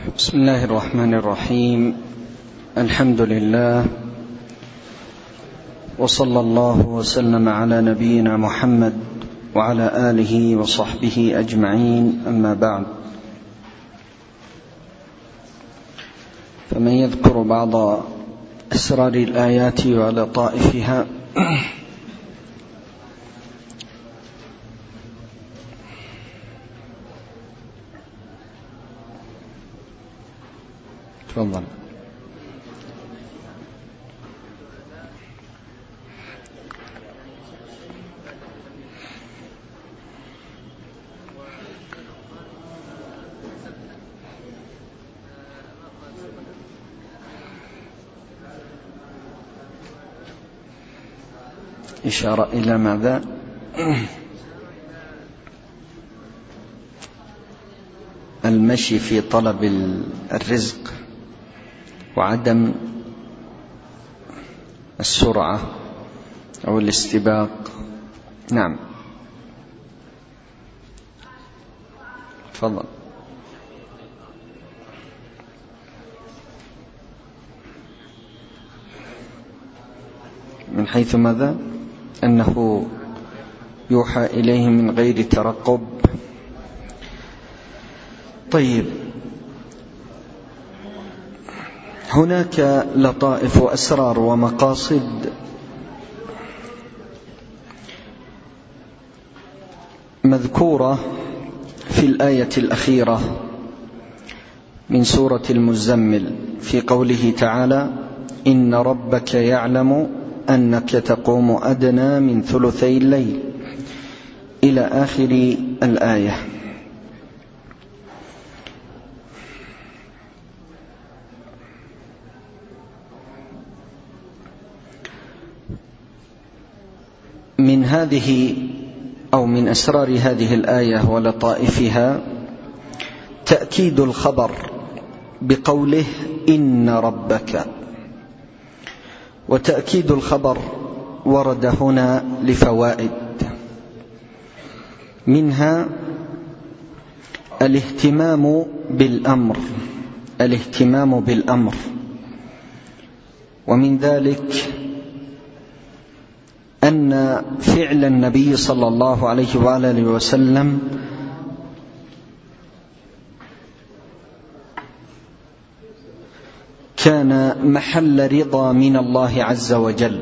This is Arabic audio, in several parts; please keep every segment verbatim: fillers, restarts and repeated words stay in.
بسم الله الرحمن الرحيم. الحمد لله، وصلى الله وسلم على نبينا محمد وعلى آله وصحبه أجمعين، أما بعد، فمن يذكر بعض أسرار الآيات ولطائفها تفضل. إشارة إلى ماذا؟ المشي في طلب الرزق وعدم السرعة أو الاستباق. نعم، تفضل. من حيث ماذا؟ أنه يوحى إليه من غير ترقب. طيب، هناك لطائف وأسرار ومقاصد مذكورة في الآية الأخيرة من سورة المزمل في قوله تعالى: إن ربك يعلم أنك تقوم أدنى من ثلثي الليل، إلى آخر الآية. من هذه أو من أسرار هذه الآية ولطائفها تأكيد الخبر بقوله إن ربك، وتأكيد الخبر ورد هنا لفوائد، منها الاهتمام بالأمر الاهتمام بالأمر ومن ذلك أن فعل النبي صلى الله عليه وآله وسلم كان محل رضا من الله عز وجل.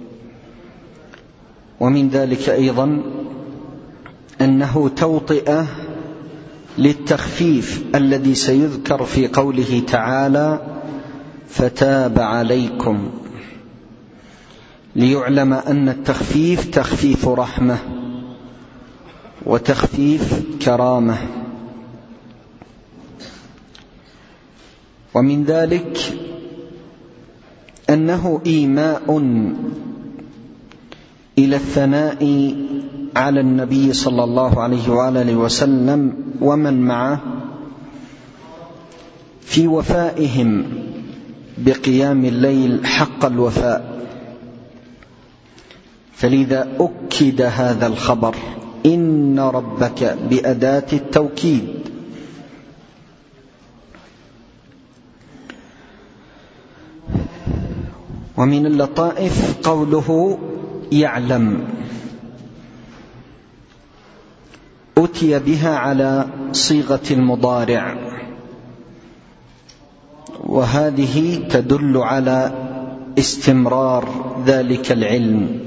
ومن ذلك أيضا أنه توطئة للتخفيف الذي سيذكر في قوله تعالى: فتاب عليكم، ليعلم أن التخفيف تخفيف رحمة وتخفيف كرامة. ومن ذلك أنه إيماء إلى الثناء على النبي صلى الله عليه وآله وسلم ومن معه في وفائهم بقيام الليل حق الوفاء، فلذا أكد هذا الخبر إن ربك بأداة التوكيد. ومن اللطائف قوله يعلم، أتي بها على صيغة المضارع، وهذه تدل على استمرار ذلك العلم،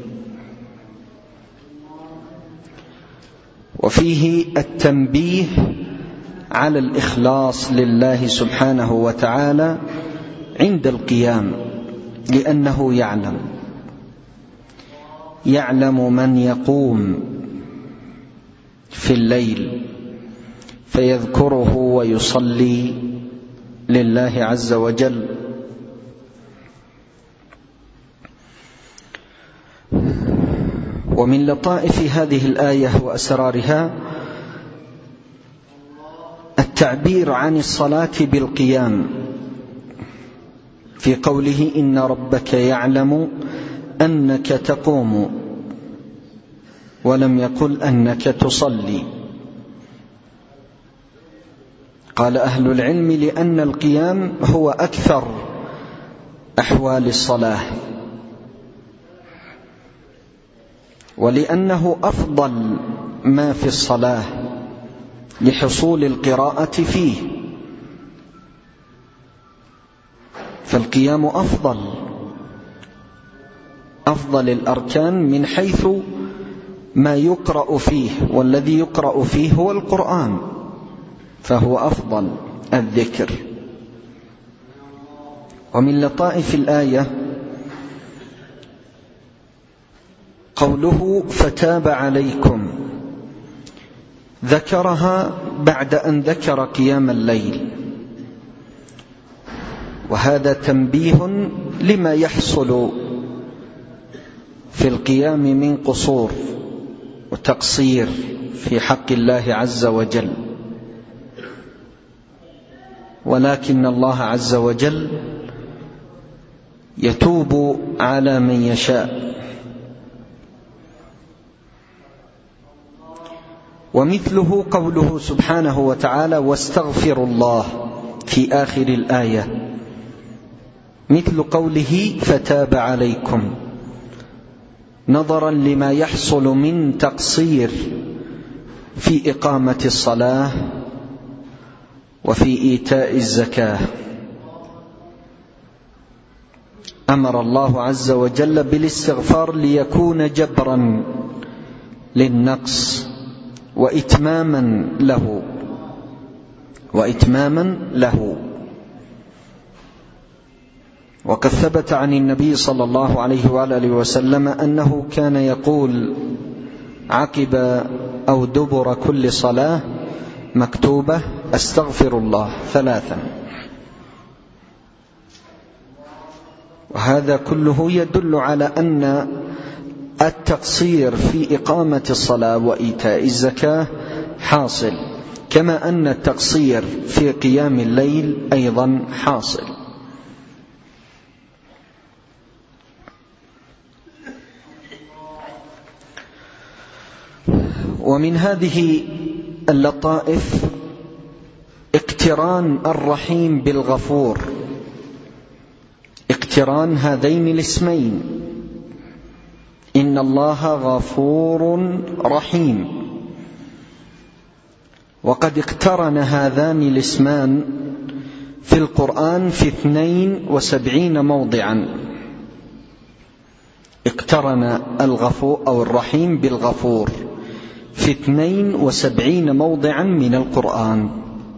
وفيه التنبيه على الإخلاص لله سبحانه وتعالى عند القيام، لأنه يعلم يعلم من يقوم في الليل فيذكره ويصلي لله عز وجل. ومن لطائف هذه الآية وأسرارها التعبير عن الصلاة بالقيام في قوله إن ربك يعلم أنك تقوم، ولم يقل أنك تصلي. قال أهل العلم لأن القيام هو أكثر أحوال الصلاة، ولأنه أفضل ما في الصلاة لحصول القراءة فيه، فالقيام أفضل أفضل الأركان من حيث ما يقرأ فيه، والذي يقرأ فيه هو القرآن، فهو أفضل الذكر. ومن لطائف الآية قوله فتاب عليكم، ذكرها بعد أن ذكر قيام الليل، وهذا تنبيه لما يحصل في القيام من قصور وتقصير في حق الله عز وجل، ولكن الله عز وجل يتوب على من يشاء. ومثله قوله سبحانه وتعالى واستغفروا الله في آخر الآية، مثل قوله فتاب عليكم، نظرا لما يحصل من تقصير في إقامة الصلاة وفي إيتاء الزكاة. أمر الله عز وجل بالاستغفار ليكون جبرا للنقص وإتماما له وإتماما له وقد ثبت عن النبي صلى الله عليه وآله وسلم أنه كان يقول عقب أو دبر كل صلاة مكتوبة أستغفر الله ثلاثا، وهذا كله يدل على أن التقصير في إقامة الصلاة وإيتاء الزكاة حاصل، كما أن التقصير في قيام الليل أيضا حاصل. ومن هذه اللطائف اقتران الرحيم بالغفور، اقتران هذين الاسمين، إن الله غفور رحيم، وقد اقترن هذان الاسمان في القرآن في اثنين وسبعين موضعا، اقترن الغفور أو الرحيم بالغفور في اثنين وسبعين موضعا من القرآن،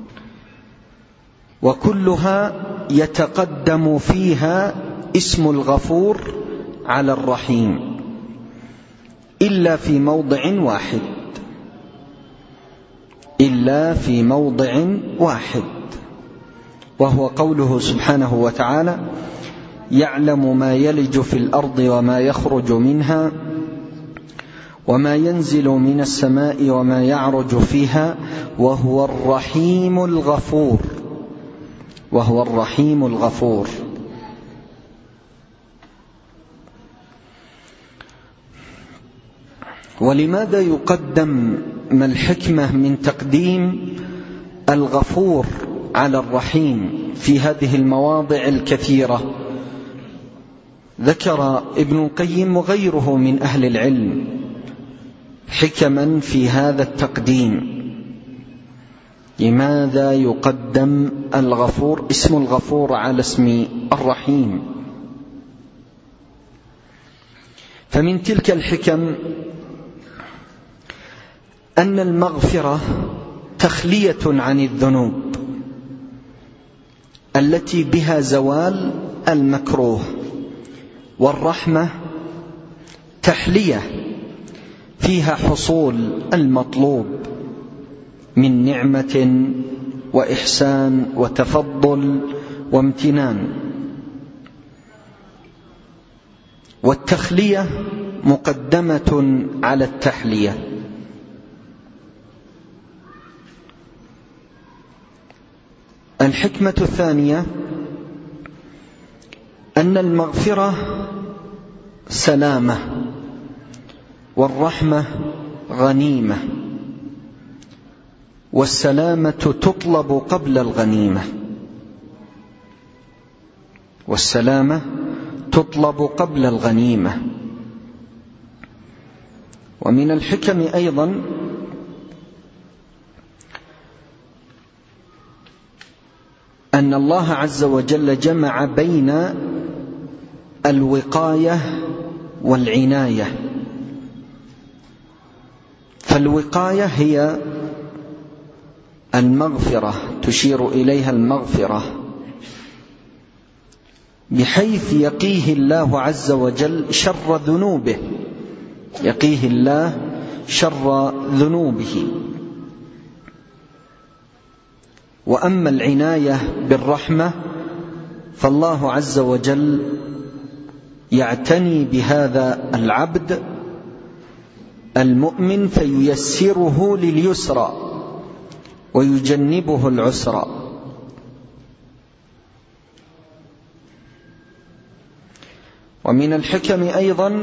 وكلها يتقدم فيها اسم الغفور على الرحيم إلا في موضع واحد إلا في موضع واحد وهو قوله سبحانه وتعالى يعلم ما يلج في الأرض وما يخرج منها وما ينزل من السماء وما يعرج فيها وهو الرحيم الغفور وهو الرحيم الغفور. ولماذا يقدم ما الحكمة من تقديم الغفور على الرحيم في هذه المواضع الكثيرة؟ ذكر ابن القيم وغيره من أهل العلم حكما في هذا التقديم. لماذا يقدم الغفور اسم الغفور على اسم الرحيم؟ فمن تلك الحكم أن المغفرة تخلية عن الذنوب التي بها زوال المكروه، والرحمة تحلية فيها حصول المطلوب من نعمة وإحسان وتفضل وامتنان، والتخلية مقدمة على التحلية. الحكمة الثانية أن المغفرة سلامة والرحمة غنيمة، والسلامة تطلب قبل الغنيمة، والسلامة تطلب قبل الغنيمة. ومن الحكم أيضا أن الله عز وجل جمع بين الوقاية والعناية. فالوقاية هي المغفرة، تشير إليها المغفرة، بحيث يقيه الله عز وجل شر ذنوبه، يقيه الله شر ذنوبه. وأما العناية بالرحمة فالله عز وجل يعتني بهذا العبد المؤمن فييسره لليسرى ويجنبه العسرى. ومن الحكم أيضا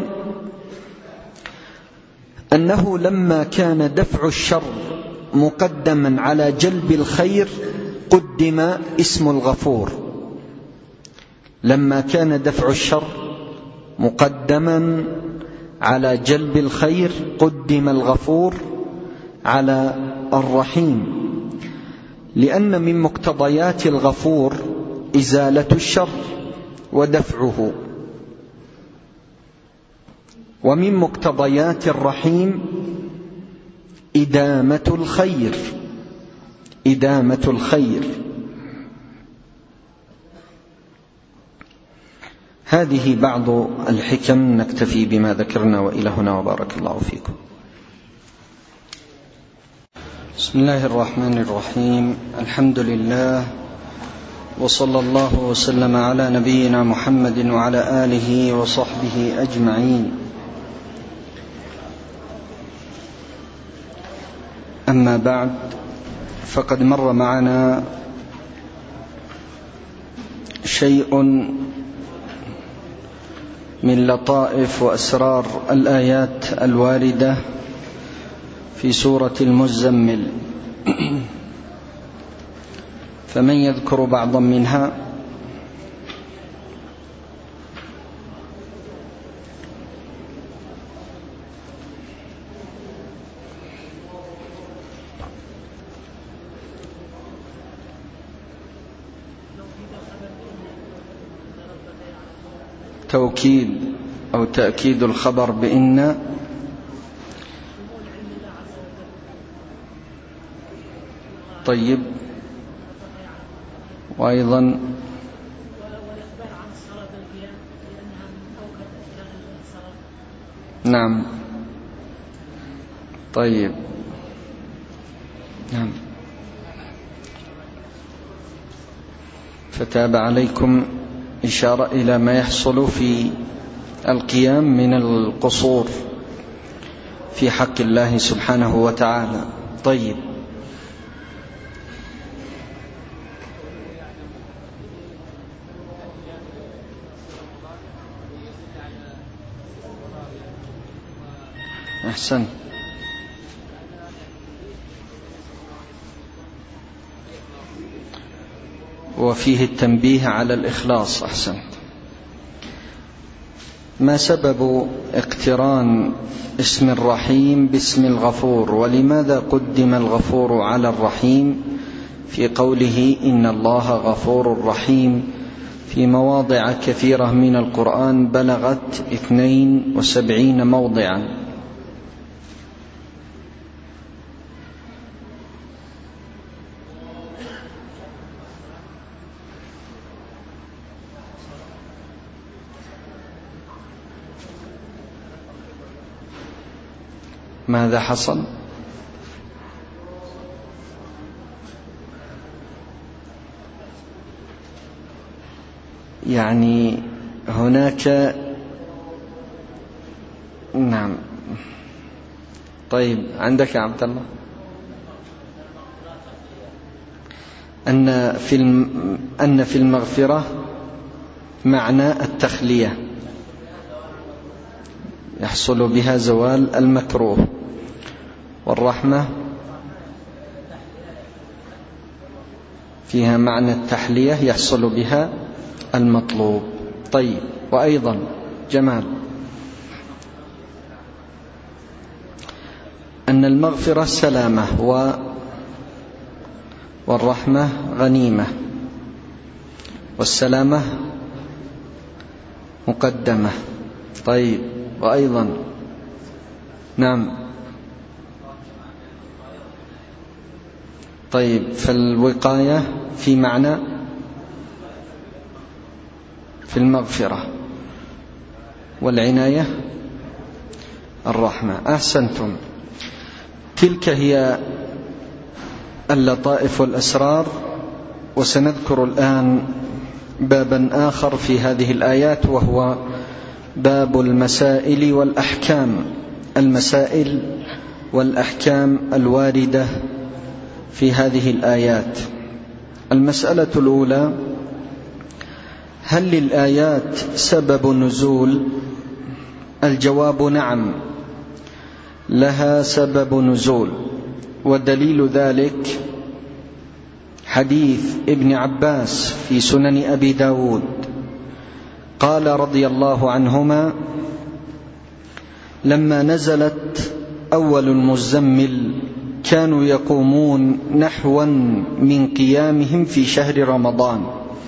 أنه لما كان دفع الشر مقدما على جلب الخير قدم اسم الغفور. لما كان دفع الشر مقدما على جلب الخير قدم الغفور على الرحيم، لأن من مقتضيات الغفور إزالة الشر ودفعه، ومن مقتضيات الرحيم إدامة الخير، إدامة الخير. هذه بعض الحكم، نكتفي بما ذكرنا وإلى هنا وبارك الله فيكم. بسم الله الرحمن الرحيم، الحمد لله وصلى الله وسلم على نبينا محمد وعلى آله وصحبه أجمعين. أما بعد، فقد مر معنا شيء من لطائف وأسرار الآيات الواردة في سورة المزمل، فمن يذكر بعضا منها؟ توكيد أو تأكيد الخبر بإن، طيب، وأيضا نعم، طيب، نعم. فتاب عليكم إشارة إلى ما يحصل في القيام من القصور في حق الله سبحانه وتعالى. طيب، أحسن. وفيه التنبيه على الإخلاص. أحسن. ما سبب اقتران اسم الرحيم باسم الغفور، ولماذا قدم الغفور على الرحيم في قوله إن الله غفور رحيم في مواضع كثيرة من القرآن بلغت اثنين وسبعين موضعا؟ ماذا حصل؟ يعني هناك، نعم، طيب، عندك يا عبد الله أن في أن في المغفرة معنى التخلية يحصل بها زوال المكروه، والرحمة فيها معنى التحلية يحصل بها المطلوب. طيب، وأيضا جمال أن المغفرة سلامة والرحمة غنيمة، والسلامة مقدمة. طيب، وأيضا نعم. طيب، فالوقاية في معنى في المغفرة، والعناية الرحمة. أحسنتم. تلك هي اللطائف والأسرار. وسنذكر الآن بابا آخر في هذه الآيات، وهو باب المسائل والأحكام، المسائل والأحكام الواردة في هذه الآيات. المسألة الأولى: هل للآيات سبب نزول؟ الجواب نعم، لها سبب نزول، ودليل ذلك حديث ابن عباس في سنن أبي داود قال رضي الله عنهما: لما نزلت أول المزمل كانوا يقومون نحوا من قيامهم في شهر رمضان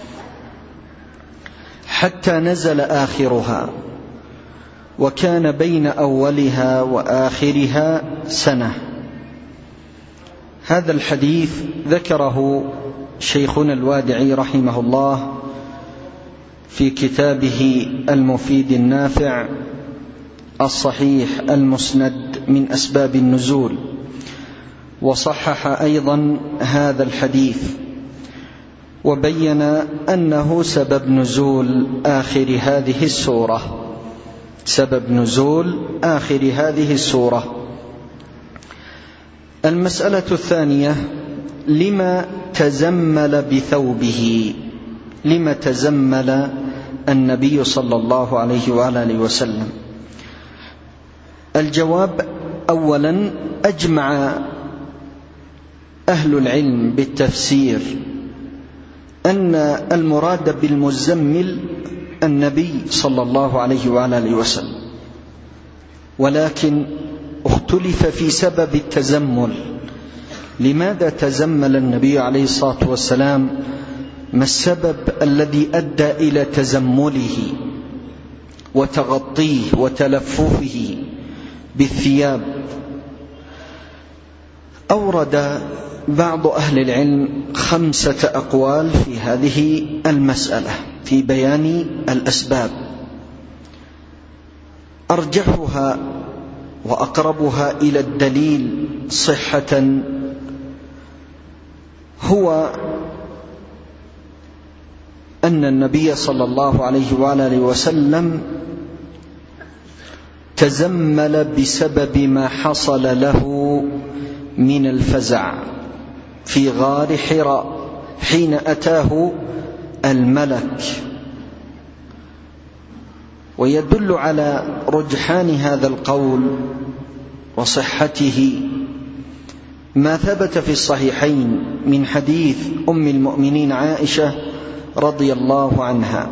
حتى نزل آخرها، وكان بين أولها وآخرها سنة. هذا الحديث ذكره شيخنا الوادعي رحمه الله في كتابه المفيد النافع الصحيح المسند من أسباب النزول، وصحح أيضا هذا الحديث، وبين أنه سبب نزول آخر هذه السورة، سبب نزول آخر هذه السورة. المسألة الثانية: لما تزمل بثوبه؟ لما تزمل النبي صلى الله عليه وآله وسلم؟ الجواب: أولا، أجمع أهل العلم بالتفسير أن المراد بالمزمل النبي صلى الله عليه وآله وسلم، ولكن اختلف في سبب التزمل. لماذا تزمل النبي عليه الصلاة والسلام؟ ما السبب الذي أدى إلى تزمله وتغطيه وتلففه بالثياب؟ أورد بعض أهل العلم خمسة أقوال في هذه المسألة في بيان الأسباب. أرجحها وأقربها إلى الدليل صحة هو أن النبي صلى الله عليه وآله وسلم تزمل بسبب ما حصل له من الفزع في غار حراء حين أتاه الملك. ويدل على رجحان هذا القول وصحته ما ثبت في الصحيحين من حديث أم المؤمنين عائشة رضي الله عنها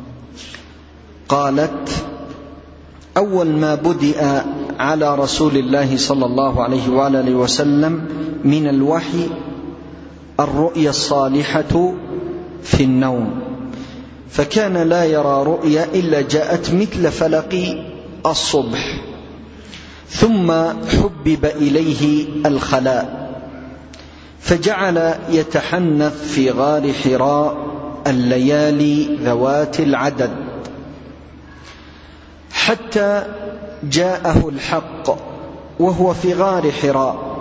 قالت: أول ما بدأ على رسول الله صلى الله عليه وآله وسلم من الوحي الرؤيا الصالحة في النوم، فكان لا يرى رؤيا إلا جاءت مثل فلق الصبح، ثم حبب إليه الخلاء فجعل يتحنث في غار حراء الليالي ذوات العدد حتى جاءه الحق وهو في غار حراء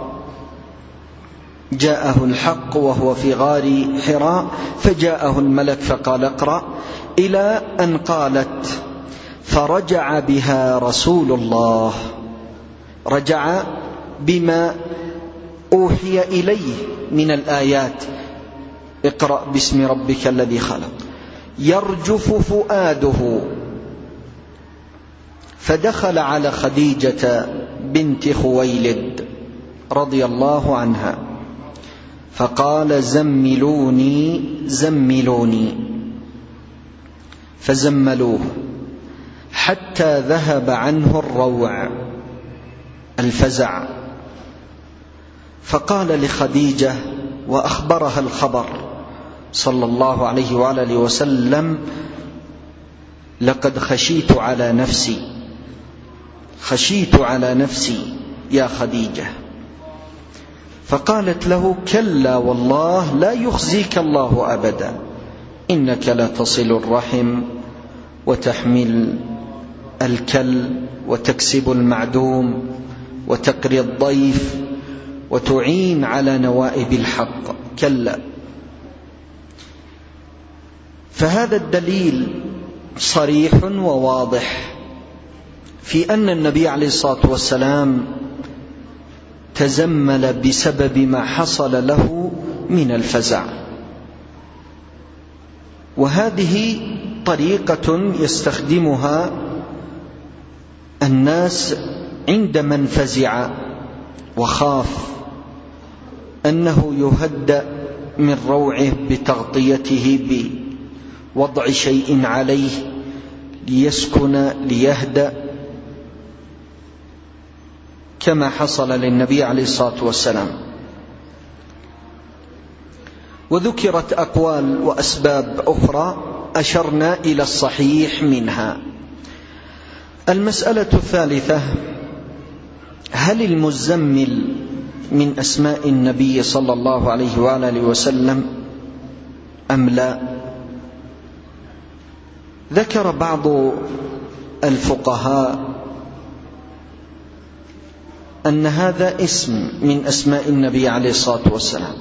جاءه الحق وهو في غار حراء فجاءه الملك فقال: اقرأ، إلى أن قالت: فرجع بها رسول الله، رجع بما أوحي إليه من الآيات: اقرأ باسم ربك الذي خلق، يرجف فؤاده. فدخل على خديجة بنت خويلد رضي الله عنها فقال زملوني زملوني، فزملوه حتى ذهب عنه الروع الفزع. فقال لخديجة وأخبرها الخبر صلى الله عليه وآله وسلم: لقد خشيت على نفسي، خشيت على نفسي يا خديجة. فقالت له: كلا والله لا يخزيك الله أبدا، إنك لا تصل الرحم وتحمل الكل وتكسب المعدوم وتقري الضيف وتعين على نوائب الحق، كلا. فهذا الدليل صريح وواضح في أن النبي عليه الصلاة والسلام تزمل بسبب ما حصل له من الفزع، وهذه طريقة يستخدمها الناس عند من فزع وخاف أنه يهدأ من روعه بتغطيته بوضع شيء عليه ليسكن ليهدأ، كما حصل للنبي عليه الصلاة والسلام. وذكرت أقوال وأسباب أخرى أشرنا إلى الصحيح منها. المسألة الثالثة: هل المزمل من أسماء النبي صلى الله عليه وآله وسلم أم لا؟ ذكر بعض الفقهاء أن هذا اسم من أسماء النبي عليه الصلاة والسلام،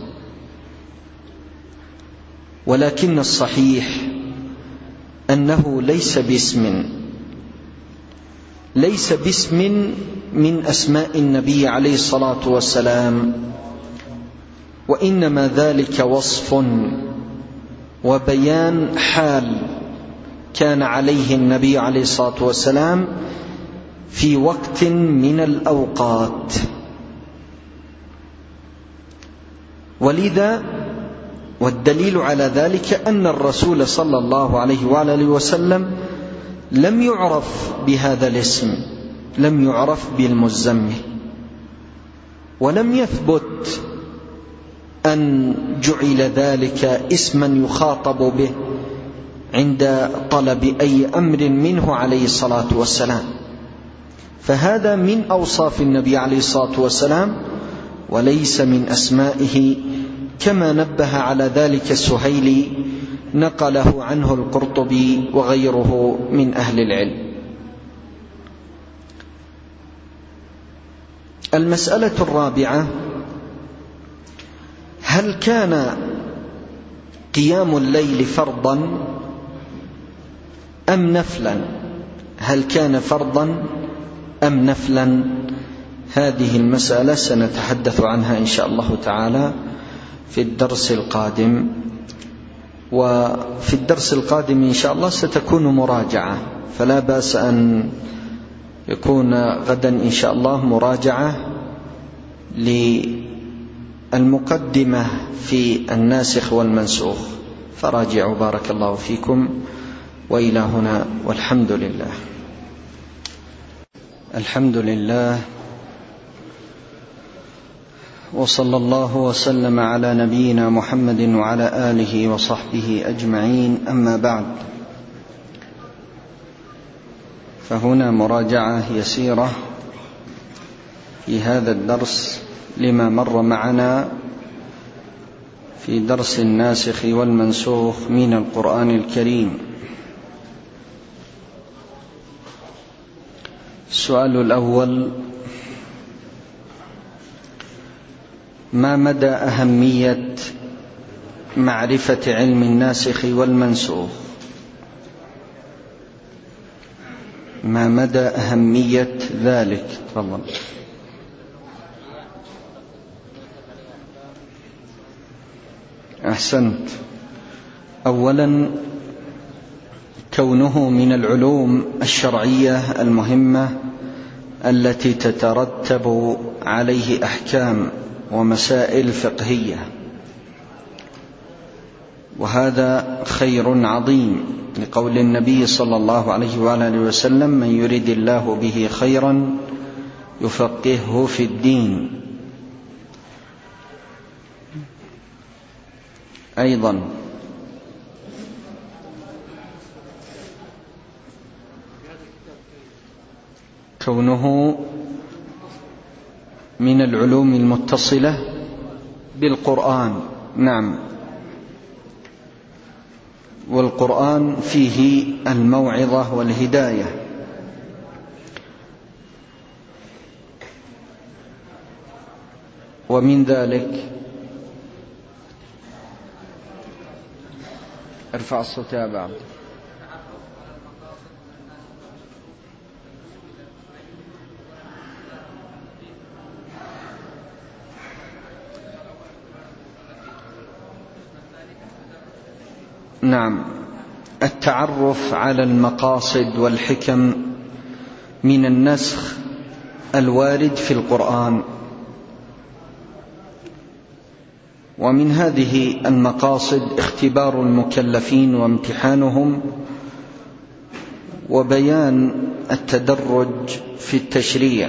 ولكن الصحيح أنه ليس باسم ليس باسم من أسماء النبي عليه الصلاة والسلام، وإنما ذلك وصف وبيان حال كان عليه النبي عليه الصلاة والسلام في وقت من الأوقات. ولذا والدليل على ذلك أن الرسول صلى الله عليه وآله وسلم لم يعرف بهذا الاسم، لم يعرف بالمزمل، ولم يثبت أن جعل ذلك اسما يخاطب به عند طلب أي أمر منه عليه الصلاة والسلام. فهذا من أوصاف النبي عليه الصلاة والسلام وليس من أسمائه، كما نبه على ذلك السهيلي نقله عنه القرطبي وغيره من أهل العلم. المسألة الرابعة: هل كان قيام الليل فرضا أم نفلا؟ هل كان فرضا أم نفلا؟ هذه المسألة سنتحدث عنها إن شاء الله تعالى في الدرس القادم، وفي الدرس القادم إن شاء الله ستكون مراجعة، فلا بأس أن يكون غدا إن شاء الله مراجعة للمقدمة في الناسخ والمنسوخ، فراجعوا بارك الله فيكم. وإلى هنا والحمد لله. الحمد لله، وصلى الله وسلم على نبينا محمد وعلى آله وصحبه أجمعين، أما بعد، فهنا مراجعة يسيرة في هذا الدرس لما مر معنا في درس الناسخ والمنسوخ من القرآن الكريم. السؤال الأول: ما مدى أهمية معرفة علم الناسخ والمنسوخ؟ ما مدى أهمية ذلك؟ تفضل. أحسنت. أولا، كونه من العلوم الشرعية المهمة التي تترتب عليه أحكام ومسائل فقهية، وهذا خير عظيم، لقول النبي صلى الله عليه وآله وسلم: من يرد الله به خيرا يفقهه في الدين. أيضا كونه من العلوم المتصلة بالقرآن. نعم، والقرآن فيه الموعظة والهداية. ومن ذلك ارفع الصوت يا أبا عبد. نعم، التعرف على المقاصد والحكم من النسخ الوارد في القرآن. ومن هذه المقاصد اختبار المكلفين وامتحانهم، وبيان التدرج في التشريع،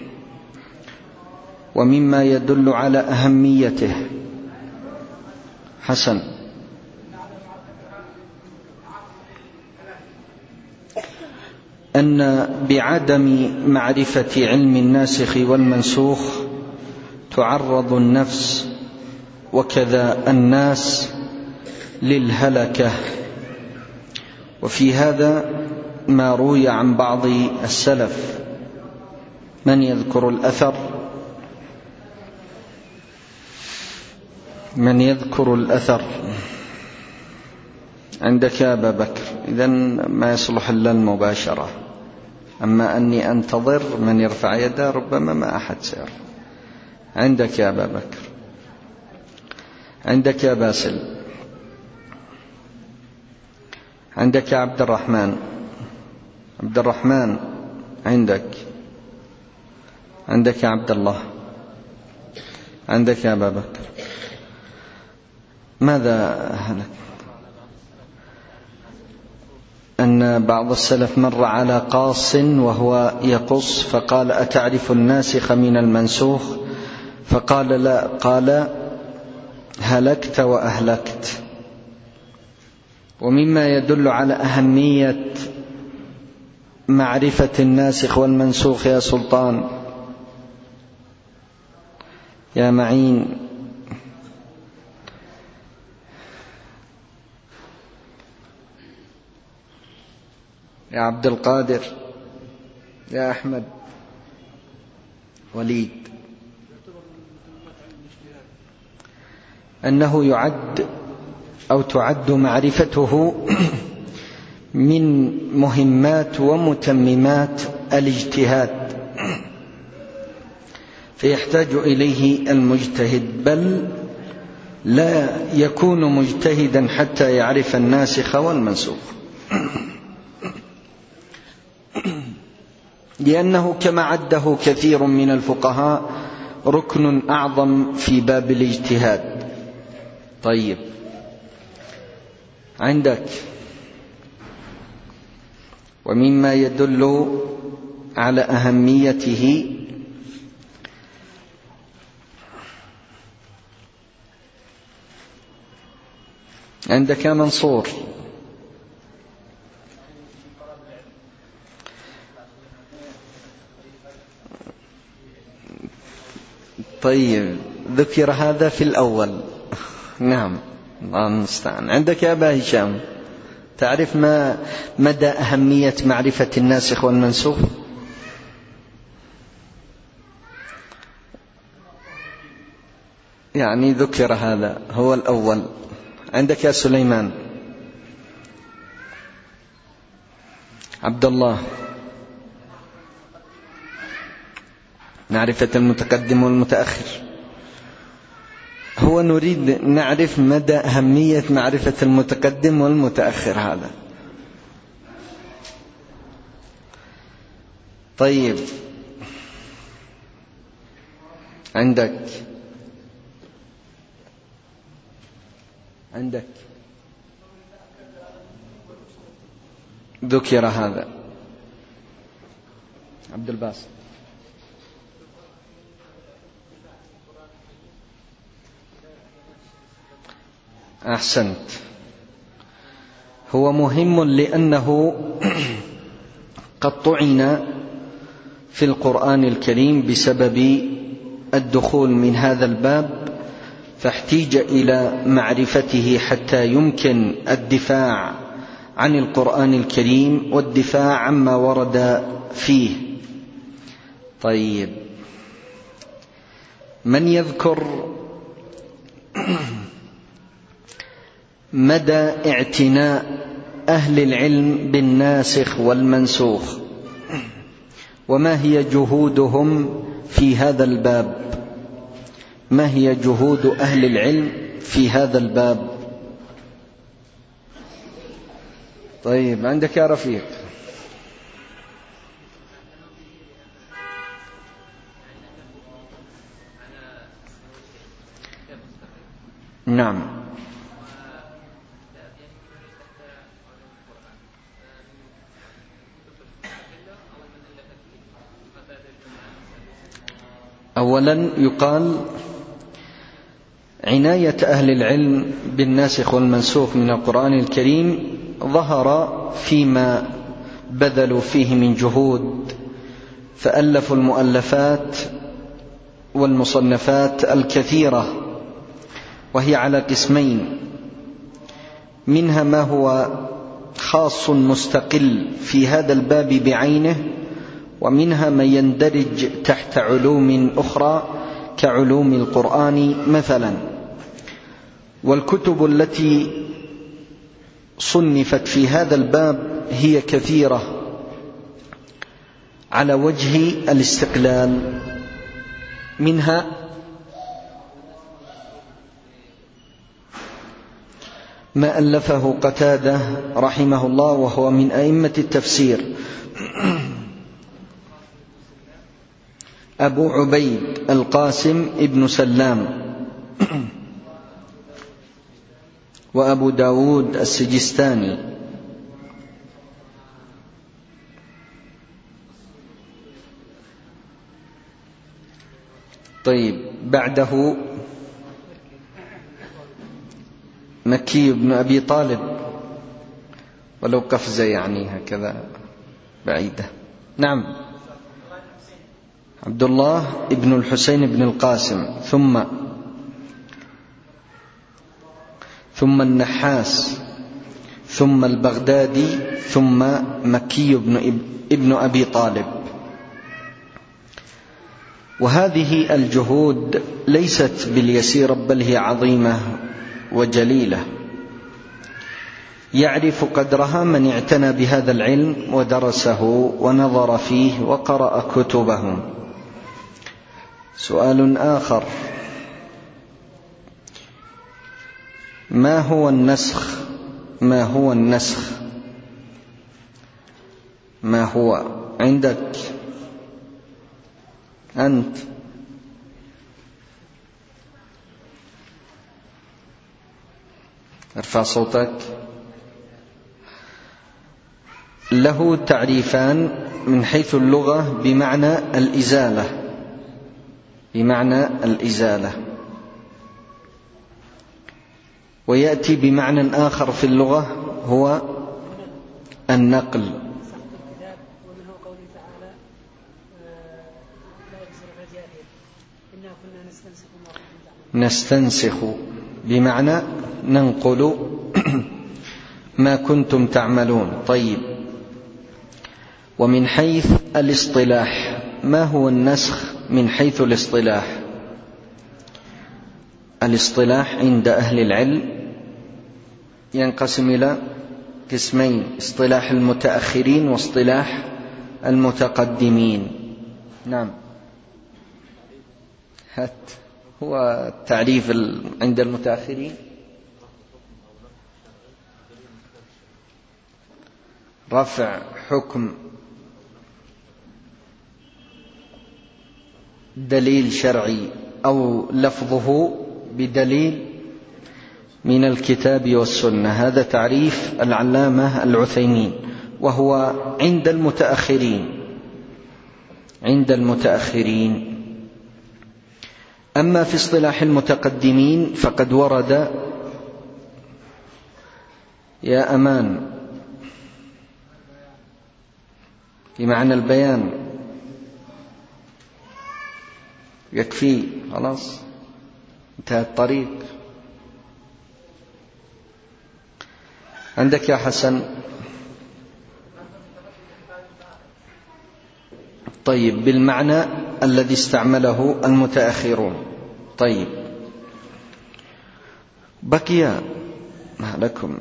ومما يدل على أهميته. حسن. أن بعدم معرفة علم الناسخ والمنسوخ تعرض النفس وكذا الناس للهلكة. وفي هذا ما روي عن بعض السلف. من يذكر الأثر؟ من يذكر الأثر؟ عندك يا أبا بكر. إذن ما يصلح إلا المباشرة، أما أني أنتظر من يرفع يده ربما ما أحد سيرفع. عندك يا أبا بكر. عندك يا باسل. عندك يا عبد الرحمن. عبد الرحمن عندك. عندك يا عبد الله. عندك يا أبا بكر. ماذا هلك؟ أن بعض السلف مر على قاص وهو يقص فقال: أتعرف الناسخ من المنسوخ؟ فقال: لا. قال: هلكت وأهلكت. ومما يدل على أهمية معرفة الناسخ والمنسوخ يا سلطان، يا معين، يا عبد القادر، يا أحمد، وليد، أنه يعد أو تعد معرفته من مهمات ومتممات الاجتهاد، فيحتاج إليه المجتهد، بل لا يكون مجتهدا حتى يعرف الناسخ والمنسوخ، لأنه كما عده كثير من الفقهاء ركن أعظم في باب الاجتهاد. طيب، عندك ومما يدل على أهميته عندك يا منصور. طيب، ذكر هذا في الأول. نعم، الله المستعان. عندك يا أبا هشام، تعرف ما مدى أهمية معرفة الناسخ والمنسوخ؟ يعني ذكر هذا هو الأول. عندك يا سليمان. عبد الله. معرفة المتقدم والمتأخر. هو نريد نعرف مدى أهمية معرفة المتقدم والمتأخر هذا. طيب، عندك عندك ذكر هذا. عبد الباسط. أحسنت. هو مهم لأنه قد طعن في القرآن الكريم بسبب الدخول من هذا الباب، فاحتيج إلى معرفته حتى يمكن الدفاع عن القرآن الكريم والدفاع عما ورد فيه. طيب، من يذكر مدى اعتناء أهل العلم بالناسخ والمنسوخ، وما هي جهودهم في هذا الباب؟ ما هي جهود أهل العلم في هذا الباب؟ طيب، عندك يا رفيق. نعم. أولا يقال عناية أهل العلم بالناسخ والمنسوخ من القرآن الكريم ظهر فيما بذلوا فيه من جهود، فألفوا المؤلفات والمصنفات الكثيرة، وهي على قسمين: منها ما هو خاص مستقل في هذا الباب بعينه، ومنها ما يندرج تحت علوم أخرى كعلوم القرآن مثلا. والكتب التي صنفت في هذا الباب هي كثيرة على وجه الاستقلال. منها ما ألفه قتادة رحمه الله وهو من أئمة التفسير، أبو عبيد القاسم ابن سلام، وأبو داود السجستاني. طيب، بعده مكي بن أبي طالب، ولو قفزة يعني هكذا بعيدة. نعم، عبد الله ابن الحسين بن القاسم، ثم ثم النحاس، ثم البغدادي، ثم مكي بن ابن أبي طالب. وهذه الجهود ليست باليسيرة، بل هي عظيمة وجليلة، يعرف قدرها من اعتنى بهذا العلم ودرسه ونظر فيه وقرأ كتبهم. سؤال آخر: ما هو النسخ؟ ما هو النسخ؟ ما هو عندك أنت؟ ارفع صوتك. له تعريفان من حيث اللغة بمعنى الإزالة، بمعنى الإزالة، ويأتي بمعنى آخر في اللغة هو النقل. نستنسخ بمعنى ننقل ما كنتم تعملون. طيب، ومن حيث الاصطلاح ما هو النسخ من حيث الاصطلاح؟ الاصطلاح عند أهل العلم ينقسم إلى قسمين: اصطلاح المتأخرين واصطلاح المتقدمين. نعم، هات هو التعريف عند المتأخرين: رفع حكم دليل شرعي أو لفظه بدليل من الكتاب والسنة. هذا تعريف العلامة العثيمين. وهو عند المتأخرين عند المتأخرين. أما في اصطلاح المتقدمين فقد ورد يا أمان في معنى البيان. يكفي خلاص انتهى الطريق. عندك يا حسن؟ طيب، بالمعنى الذي استعمله المتأخرون. طيب، بقي ما لكم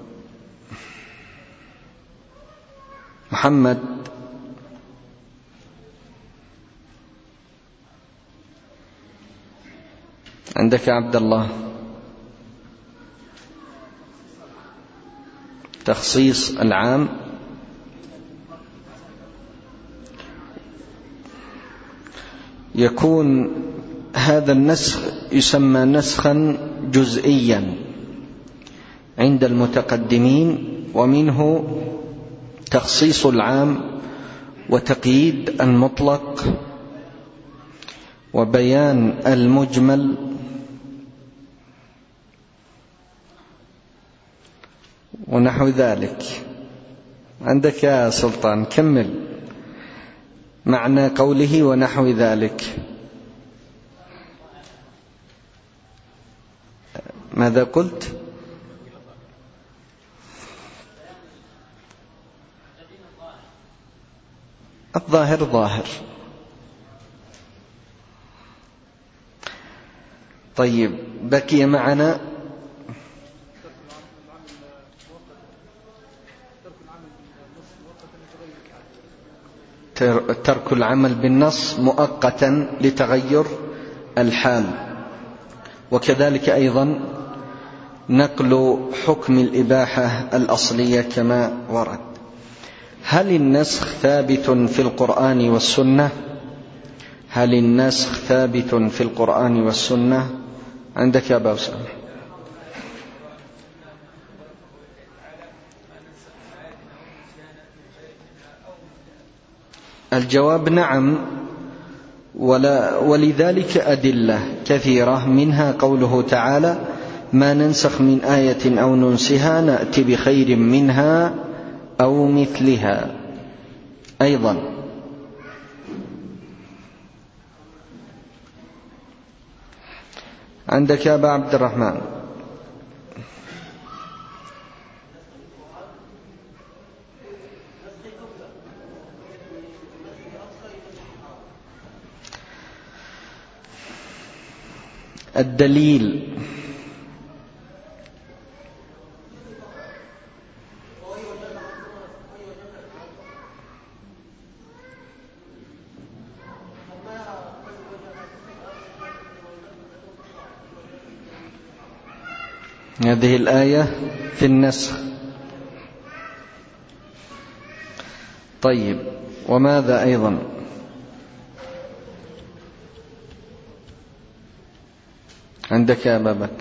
محمد. عندك يا عبد الله؟ تخصيص العام. يكون هذا النسخ يسمى نسخا جزئيا عند المتقدمين، ومنه تخصيص العام وتقييد المطلق وبيان المجمل ونحو ذلك. عندك يا سلطان؟ كمل معنى قوله ونحو ذلك. ماذا قلت؟ الظاهر ظاهر. طيب، بقي معنا ترك العمل بالنص مؤقتا لتغير الحال، وكذلك أيضا نقل حكم الإباحة الأصلية كما ورد. هل النسخ ثابت في القرآن والسنة؟ هل النسخ ثابت في القرآن والسنة؟ عندك يا أبا أسامة؟ الجواب نعم، ولا ولذلك أدلة كثيرة، منها قوله تعالى: ما ننسخ من آية أو ننسها نأتي بخير منها أو مثلها. أيضا عندك يا أبا عبد الرحمن؟ الدليل هذه الآية في النسخ. طيب، وماذا أيضا؟ عندك يا أبا بكر؟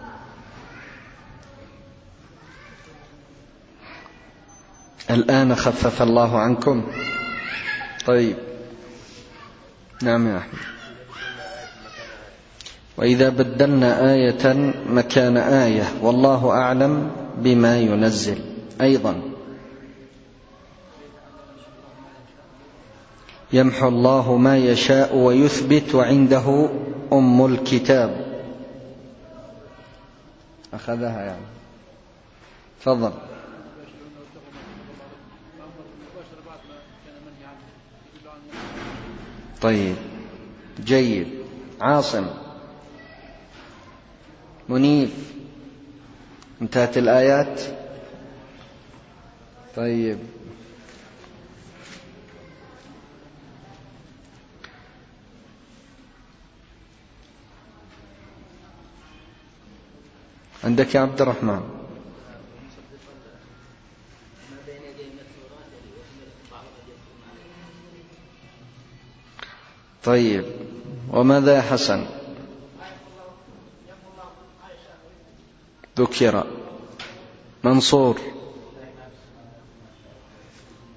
الآن خفف الله عنكم. طيب، نعم يا أحمد. وإذا بدلنا آية مكان آية والله أعلم بما ينزل. أيضا يمحو الله ما يشاء ويثبت وعنده أم الكتاب. أخذها يعني. تفضل. طيب، جيد. عاصم، منيف، انتهت الآيات. طيب، عندك يا عبد الرحمن؟ طيب، وماذا يا حسن؟ ذكر. منصور؟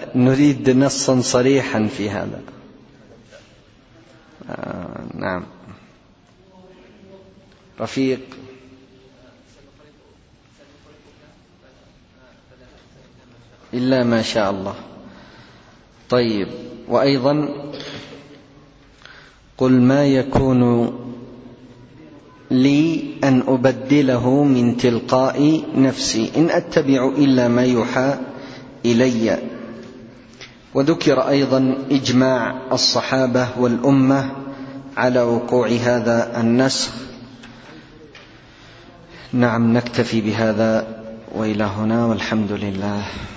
نريد نصا صريحا في هذا. آه نعم. رفيق. إلا ما شاء الله. طيب. وأيضا قل ما يكون لي أن أبدله من تلقاء نفسي إن أتبع إلا ما يوحى إلي. وذكر أيضا إجماع الصحابة والأمة على وقوع هذا النسخ. نعم، نكتفي بهذا وإلى هنا والحمد لله.